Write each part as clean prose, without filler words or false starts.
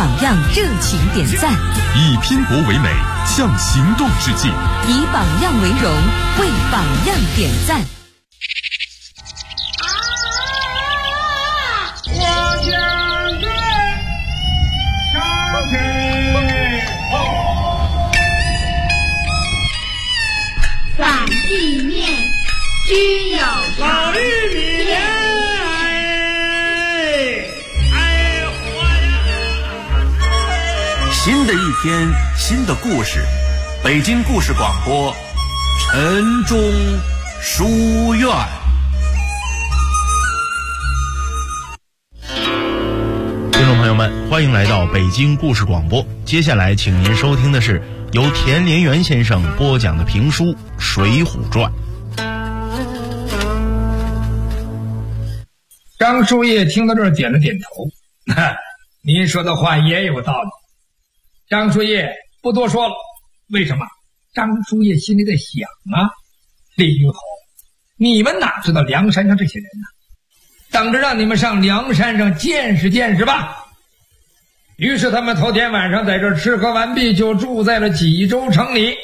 榜样热情点赞， 以拼搏为美，向行动致敬， 以榜样为荣，为榜样点赞。 我将军上阵， 反地面均有老玉米莲， 新的一天，新的故事，北京故事广播，晨钟书院。 听众朋友们，欢迎来到北京故事广播。接下来，请您收听的是由田连元先生播讲的评书《水浒传》。 张叔夜听到这儿点了点头，您说的话也有道理。张叔夜不多说了，为什么？张叔夜心里在想啊，李云侯，你们哪知道梁山上这些人呢？等着让你们上梁山上见识见识吧。于是他们头天晚上在这儿吃喝完毕，就住在了济州城里。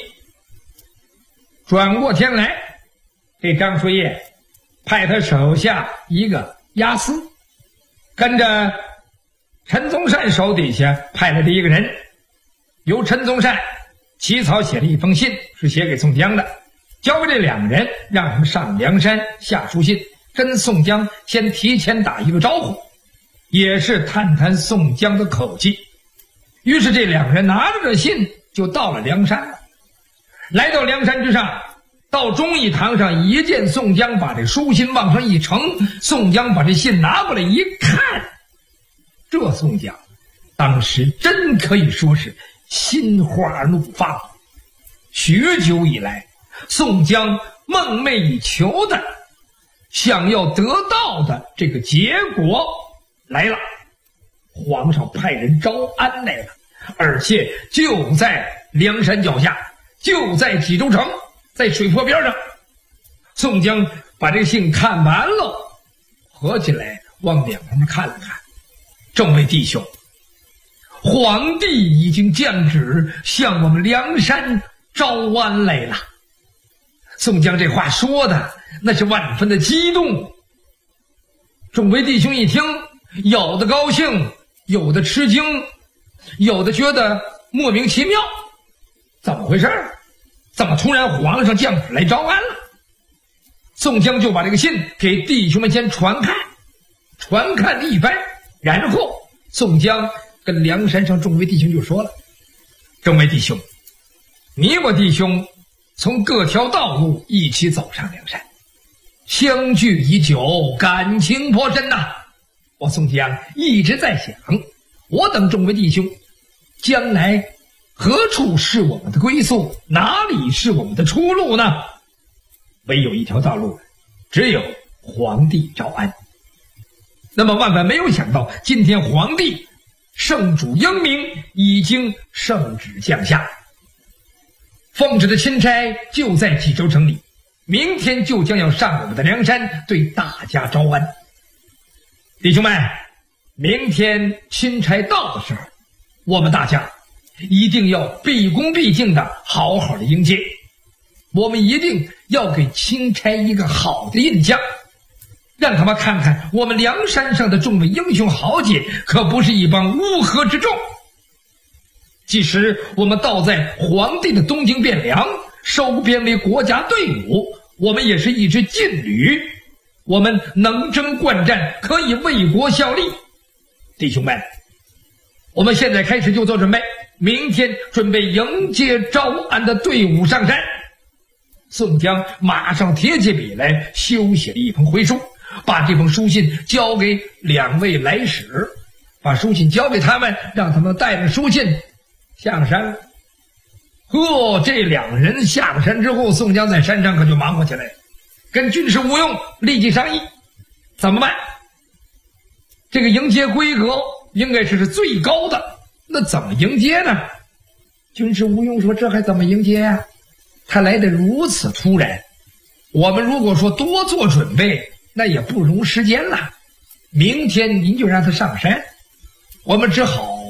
转过天来，这张叔夜派他手下一个押司，跟着陈宗善手底下派来的一个人，由陈宗善起草写了一封信，是写给宋江的，交给这两个人，让他们上梁山下书信，跟宋江先提前打一个招呼，也是探探宋江的口气。于是这两个人拿着这信就到了梁山了。来到梁山之上，到忠义堂上一见宋江把这书信往上一呈，宋江把这信拿过来一看，这宋江当时真可以说是心花怒放。许久以来，宋江梦寐以求的想要得到的这个结果来了，皇上派人招安来了，而且就在梁山脚下，就在济州城，在水泊边上。宋江把这个信看完了，合起来往两旁边看了看，众位弟兄，皇帝已经降旨向我们梁山招安来了。宋江这话说的那是万分的激动。众位弟兄一听，有的高兴，有的吃惊，有的觉得莫名其妙，怎么回事？怎么突然皇上降旨来招安了？宋江就把这个信给弟兄们先传看一番，然后宋江跟梁山上众位弟兄就说了：众位弟兄，你我弟兄从各条道路一起走上梁山，相聚已久，感情颇深呐。我宋江一直在想，我等众位弟兄将来何处是我们的归宿，哪里是我们的出路呢？唯有一条道路，只有皇帝招安。那么万万没有想到，今天皇帝圣主英明，已经圣旨降下，奉旨的钦差就在济州城里，明天就将要上我们的梁山，对大家招安。弟兄们，明天钦差到的时候，我们大家一定要毕恭毕敬的好好的迎接，我们一定要给钦差一个好的印象，让他们看看我们梁山上的众位英雄豪杰可不是一帮乌合之众。即使我们倒在皇帝的东京汴梁，收编为国家队伍，我们也是一支劲旅，我们能征惯战，可以为国效力。弟兄们，我们现在开始就做准备，明天准备迎接招安的队伍上山。宋江马上提起笔来，修写了一封回书，把这封书信交给两位来使，把书信交给他们，让他们带着书信下了山了。这两人下了山之后，宋江在山上可就忙活起来，跟军师吴用立即商议怎么办。这个迎接规格应该是最高的，那怎么迎接呢？军师吴用说：这还怎么迎接啊？他来得如此突然，我们如果说多做准备，那也不容时间了。明天您就让他上山，我们只好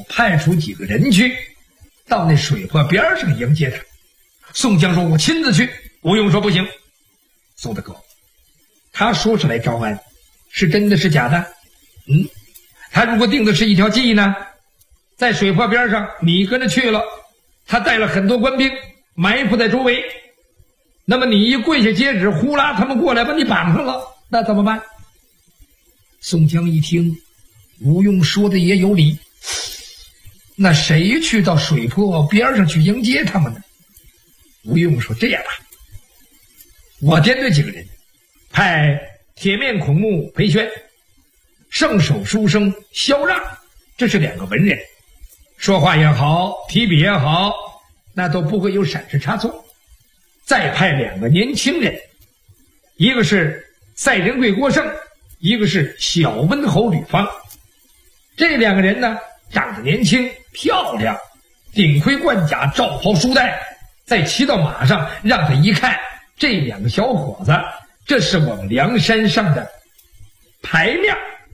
派出几个人去到那水泊边上迎接他。宋江说：“我亲自去。”吴用说：“不行。”宋大哥，他说是来招安，是真的是假的？他如果定的是一条计呢？在水泊边上，你跟着去了，他带了很多官兵埋伏在周围，那么你一跪下接旨，呼啦他们过来把你绑上了，那怎么办？宋江一听，吴用说的也有理，那谁去到水泊边上去迎接他们呢？吴用说：“这样吧，我编队几个人，派铁面孔目裴宣、圣手书生萧让，这是2个文人，说话也好，提笔也好，那都不会有闪失差错。再派2个年轻人，一个是赛仁贵郭盛，一个是小温侯吕方。这2个人呢，长得年轻漂亮，顶盔贯甲，罩袍束带，再骑到马上，让他一看，这2个小伙子，这是我们梁山上的牌面，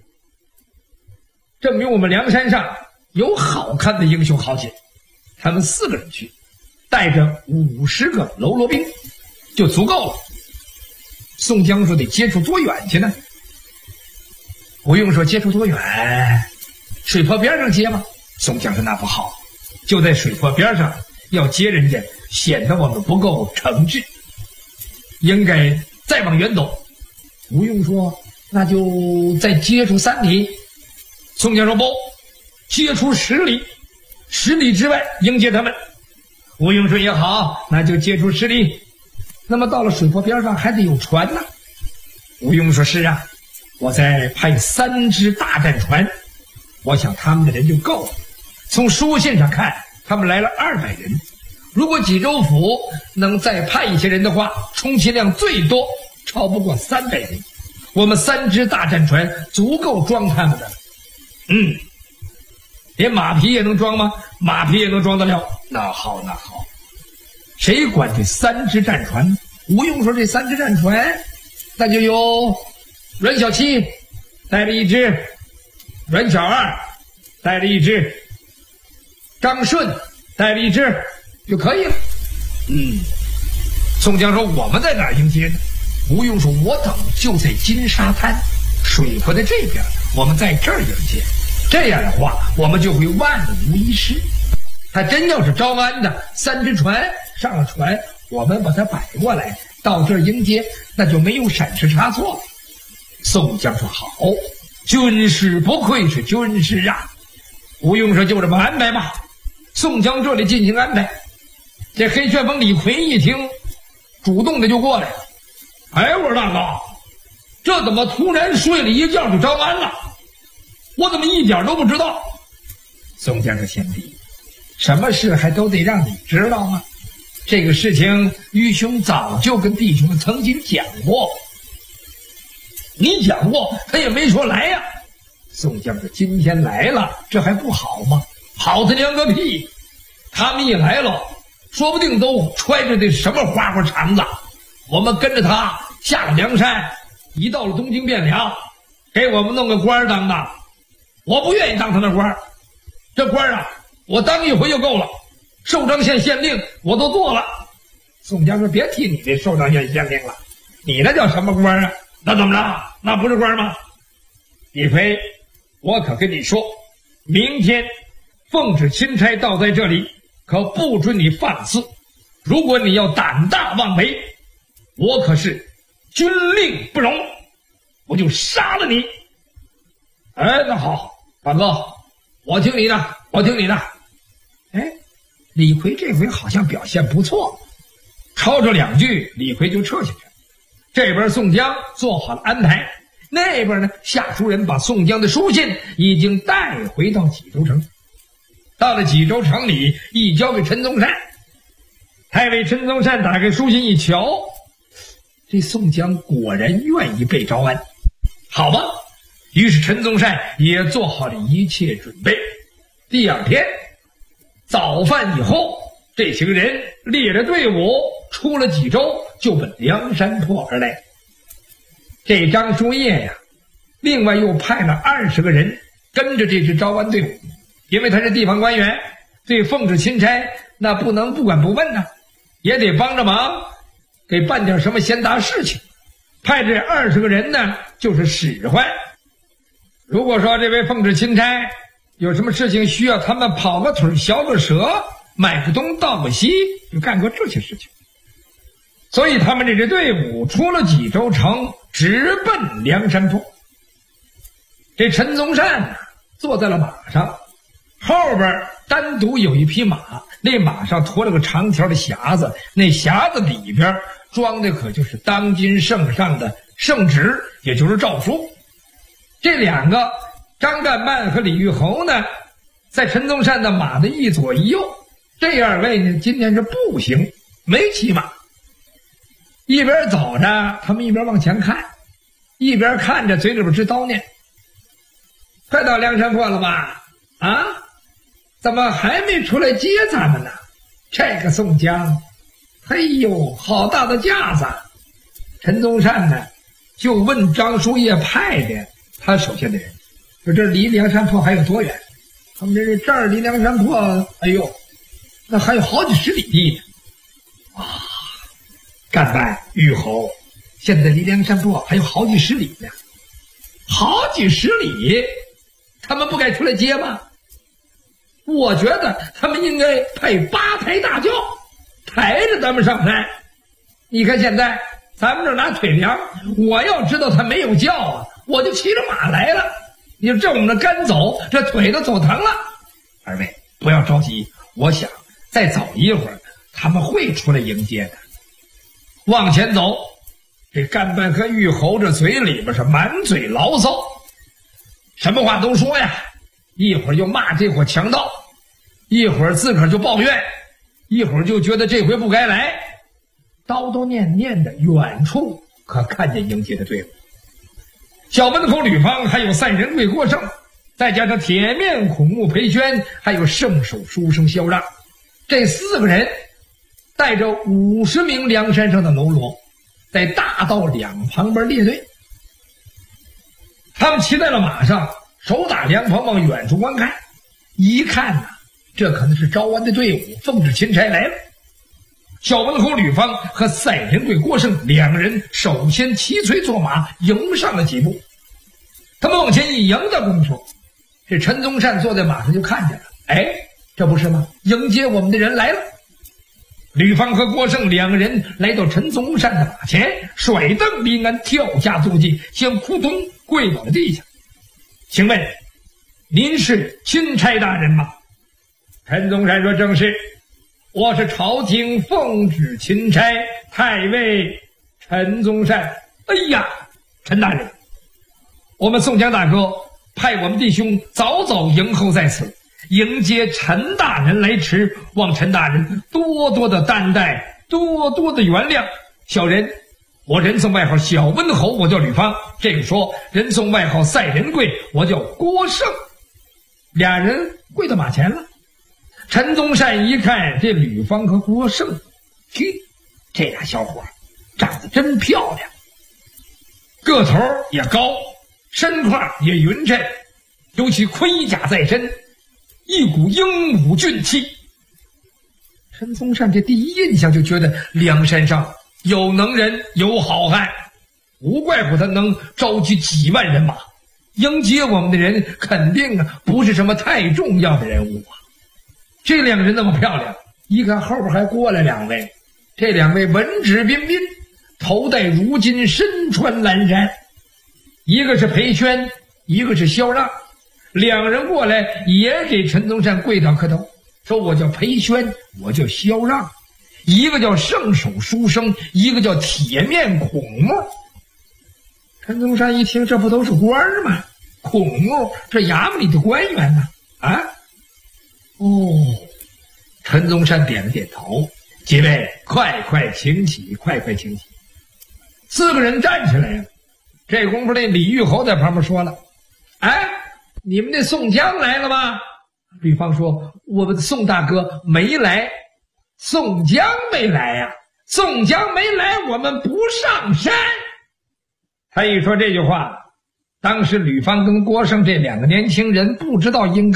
证明我们梁山上有好看的英雄豪杰。他们4个人去，带着50个喽啰兵就足够了。宋江说：“得接触多远去呢？”吴用说：“接触多远？水泊边上接吗？”宋江说：“那不好，就在水泊边上要接人家，显得我们不够诚挚，应该再往远走。”吴用说：“那就再接触3里。”宋江说：“不，接触10里，10里之外迎接他们。”吴用说：“也好，那就接触10里。那么到了水泊边上还得有船呢。”吴用说：“是啊，我再派3只大战船，我想他们的人就够了。从书信上看，他们来了200人，如果济州府能再派一些人的话，充其量最多超不过300人，我们3只大战船足够装他们的。”连马匹也能装吗？马匹也能装得了。那好，谁管这3只战船？吴用说：“这3只战船，那就有阮小七带了1只，阮小二带了1只，张顺带了1只就可以了。”宋江说：“我们在哪儿迎接呢？”吴用说：“我等就在金沙滩，水泊的这边，我们在这儿迎接。这样的话，我们就会万无一失。他真要是招安的，3只船上了船，我们把它摆过来，到这儿迎接，那就没有闪失差错了。”宋江说：“好，军师不愧是军师啊。”吴用说：“就这么安排吧。”宋江这里进行安排。这黑旋风李逵一听，主动的就过来了。“哎，我说大哥，这怎么突然睡了一觉就招安了？我怎么一点都不知道？”宋江说：“贤弟，什么事还都得让你知道吗？这个事情愚兄早就跟弟兄们曾经讲过。”“你讲过，他也没说来呀。”宋江说：“今天来了，这还不好吗？好他娘个屁！他们一来了，说不定都揣着这什么花花肠子。我们跟着他下了梁山，一到了东京汴梁，给我们弄个官当的。我不愿意当他那官，这官啊，我当一回就够了。寿张县县令我都做了。”宋江说：“别提你这寿张县县令了，你那叫什么官啊？那怎么着？那不是官吗？”李逵，我可跟你说，明天奉旨钦差到在这里，可不准你放肆。如果你要胆大妄为，我可是军令不容，我就杀了你。”“哎，那好，大哥，我听你的，我听你的。”哎，李逵这回好像表现不错，吵着2句，李逵就撤下去了。这边宋江做好了安排，那边呢，下书人把宋江的书信已经带回到济州城。到了济州城里，一交给陈宗善。太尉陈宗善打开书信一瞧，这宋江果然愿意被招安。好吧，于是陈宗善也做好了一切准备。第2天早饭以后，这些个人列着队伍出了济州，就奔梁山泊而来。这张书业呀，另外又派了20个人跟着这支招安队伍， 因为他是地方官员，对奉旨钦差那不能不管不问呢，也得帮着忙，给办点什么贤达事情。派这20个人呢，就是使唤。如果说这位奉旨钦差有什么事情需要他们跑个腿削个舌，买个东倒个西，就干过这些事情。所以他们这支队伍出了济州城，直奔梁山泊。这陈宗善呢，坐在了马上，后边单独有一匹马，那马上驮了个长条的匣子，那匣子里边装的可就是当今圣上的圣旨，也就是诏书。这两个张干办和李玉侯呢，在陈宗善的马的一左一右，这2位呢今天是步行，没骑马。一边走着，他们一边往前看，一边看着嘴里边直叨念：快到梁山泊了吧？啊，怎么还没出来接咱们呢？这个宋江，嘿呦，好大的架子！陈宗善呢，就问张叔夜派的他手下的人，说这离梁山泊还有多远？他们这儿离梁山泊，哎呦，那还有好几十里地呢。啊，干办玉侯，现在离梁山泊还有好几十里呢，好几十里，他们不该出来接吗？我觉得他们应该配8抬大轿，抬着咱们上山。你看现在咱们这拿腿量，我要知道他没有轿啊，我就骑着马来了。你说这我们这干走，这腿都走疼了。2位不要着急，我想再走一会儿，他们会出来迎接的。往前走，这干办和玉侯这嘴里边是满嘴牢骚，什么话都说呀，一会儿又骂这伙强盗，一会儿自个儿就抱怨，一会儿就觉得这回不该来，叨叨念念的。远处可看见迎接的队伍，小温侯吕方，还有赛仁贵郭盛，再加上铁面孔目裴宣，还有圣手书生萧让，这4个人带着50名梁山上的喽啰，在大道两旁边列队。他们骑在了马上，手打凉棚往远处观看，一看呐，这可能是招安的队伍，奉旨钦差来了。小温侯吕方和赛仁贵郭盛2人首先骑催坐马迎上了几步。他们往前一迎的功夫，这陈宗善坐在马上就看见了，哎，这不是吗？迎接我们的人来了。吕方和郭盛2个人来到陈宗善的马前，甩蹬离鞍，跳下坐骑，向扑通跪倒了地下。请问您是钦差大人吗？陈宗善说：正是，我是朝廷奉旨钦差太尉陈宗善。哎呀，陈大人，我们宋江大哥派我们弟兄早早迎候在此，迎接陈大人来迟，望陈大人多多的担待，多多的原谅。小人我人送外号小温侯，我叫吕方。这个说人送外号赛仁贵，我叫郭盛。2人跪到马前了。陈宗善一看这吕方和郭盛，嘿，这俩小伙长得真漂亮，个头也高，身块也匀称，尤其盔甲在身，一股英武俊气。陈宗善这第一印象就觉得梁山上有能人，有好汉，无怪乎他能召集几万人马迎接我们的人，肯定不是什么太重要的人物啊。这2个人那么漂亮，一看后边还过来2位，这2位文质彬彬，头戴如金，身穿蓝衫，一个是裴宣，一个是萧让。2人过来也给陈宗善跪倒磕头，说我叫裴宣，我叫萧让，一个叫圣手书生，一个叫铁面孔目。陈宗善一听，这不都是官吗？孔目这衙门里的官员呢？啊，哦，陈宗善点了点头，几位快快请起，快快请起。4个人站起来了。这功夫那李玉侯在旁边说了：哎，你们那宋江来了吗？吕方说：我们的宋大哥没来。宋江没来呀？宋江没来，我们不上山。他一说这句话，当时吕方跟郭盛这2个年轻人不知道应该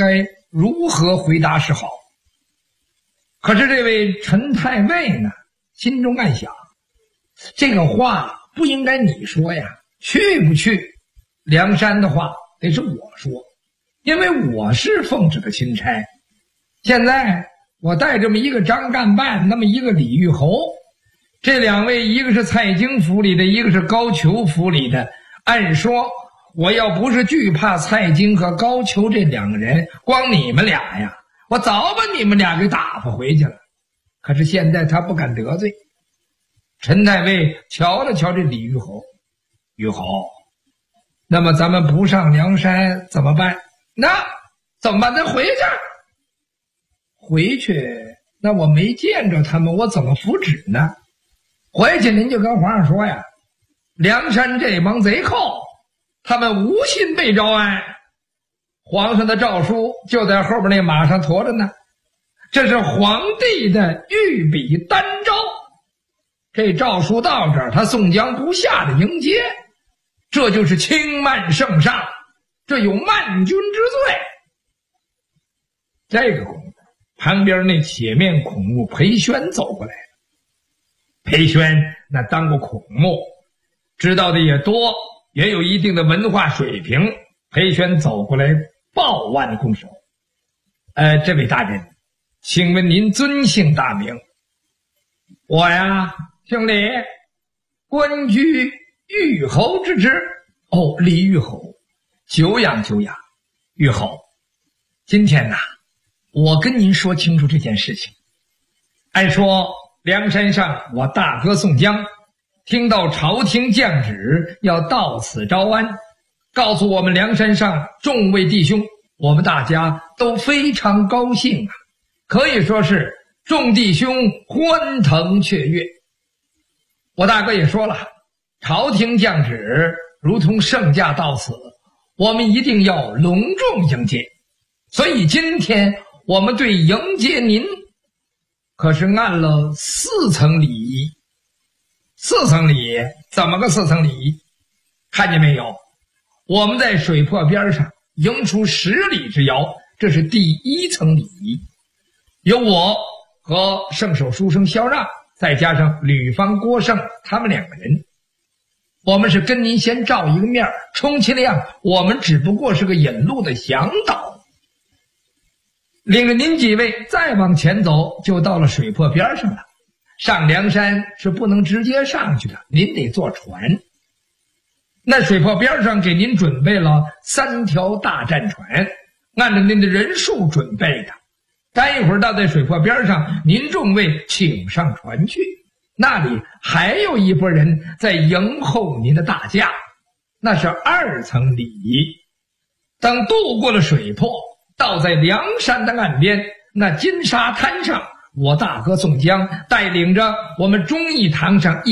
如何回答是好。可是这位陈太尉呢，心中暗想，这个话不应该你说呀，去不去梁山的话得是我说，因为我是奉旨的钦差。现在我带这么一个张干办，那么一个李玉侯，这两位一个是蔡京府里的，一个是高俅府里的，按说我要不是惧怕蔡京和高俅这两个人，光你们俩呀，我早把你们俩给打发回去了。可是现在他不敢得罪。陈太尉瞧了瞧这李玉侯，玉侯，那么咱们不上梁山怎么办？那怎么办？咱回去。回去，那我没见着他们，我怎么复旨呢？回去您就跟皇上说呀，梁山这帮贼寇，他们无心被招安，皇上的诏书就在后边那马上驮着呢，这是皇帝的御笔单诏。这诏书到这儿，他宋江不下的迎接，这就是轻慢圣上，这有慢君之罪。这个功夫，旁边那铁面孔目裴宣走过来了。裴宣那当过孔目，知道的也多，也有一定的文化水平。裴宣走过来报万拱手，这位大人，请问您尊姓大名？我呀，姓李，官居玉侯之职。哦，李玉侯，久仰久仰。玉侯，今天呐，我跟您说清楚这件事情。按说梁山上我大哥宋江听到朝廷降旨要到此招安，告诉我们梁山上众位弟兄，我们大家都非常高兴啊，可以说是众弟兄欢腾雀跃。我大哥也说了，朝廷降旨如同圣驾到此，我们一定要隆重迎接。所以今天我们对迎接您可是按了4层礼仪。4层礼仪，怎么个4层礼仪？看见没有？我们在水泊边上迎出10里之遥，这是第1层礼仪。有我和圣手书生萧让，再加上吕方郭胜他们2个人，我们是跟您先照一个面，充其量我们只不过是个引路的向导。领着您几位再往前走，就到了水泊边上了。上梁山是不能直接上去的，您得坐船。那水泊边上给您准备了3条大战船，按照您的人数准备的。待一会儿到在水泊边上，您众位请上船去，那里还有一拨人在迎候您的大驾，那是2层礼仪。等渡过了水泊，到在梁山的岸边，那金沙滩上，我大哥宋江带领着我们忠义堂上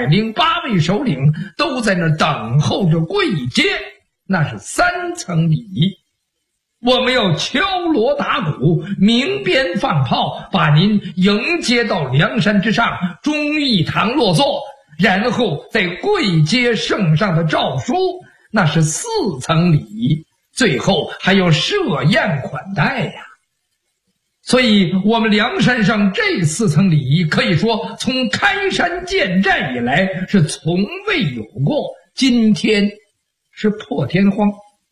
108位首领都在那等候着跪接，那是3层礼仪。我们要敲锣打鼓，鸣鞭放炮，把您迎接到梁山之上，忠义堂落座，然后再跪接圣上的诏书，那是4层礼仪。最后还有设宴款待呀。所以我们梁山上这4层礼仪，可以说从开山建寨以来是从未有过，今天是破天荒。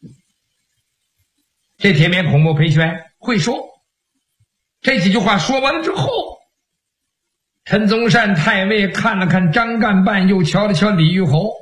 这铁面孔目裴宣会说，这几句话说完了之后，陈宗善太尉看了看张干办，又瞧了瞧李玉侯，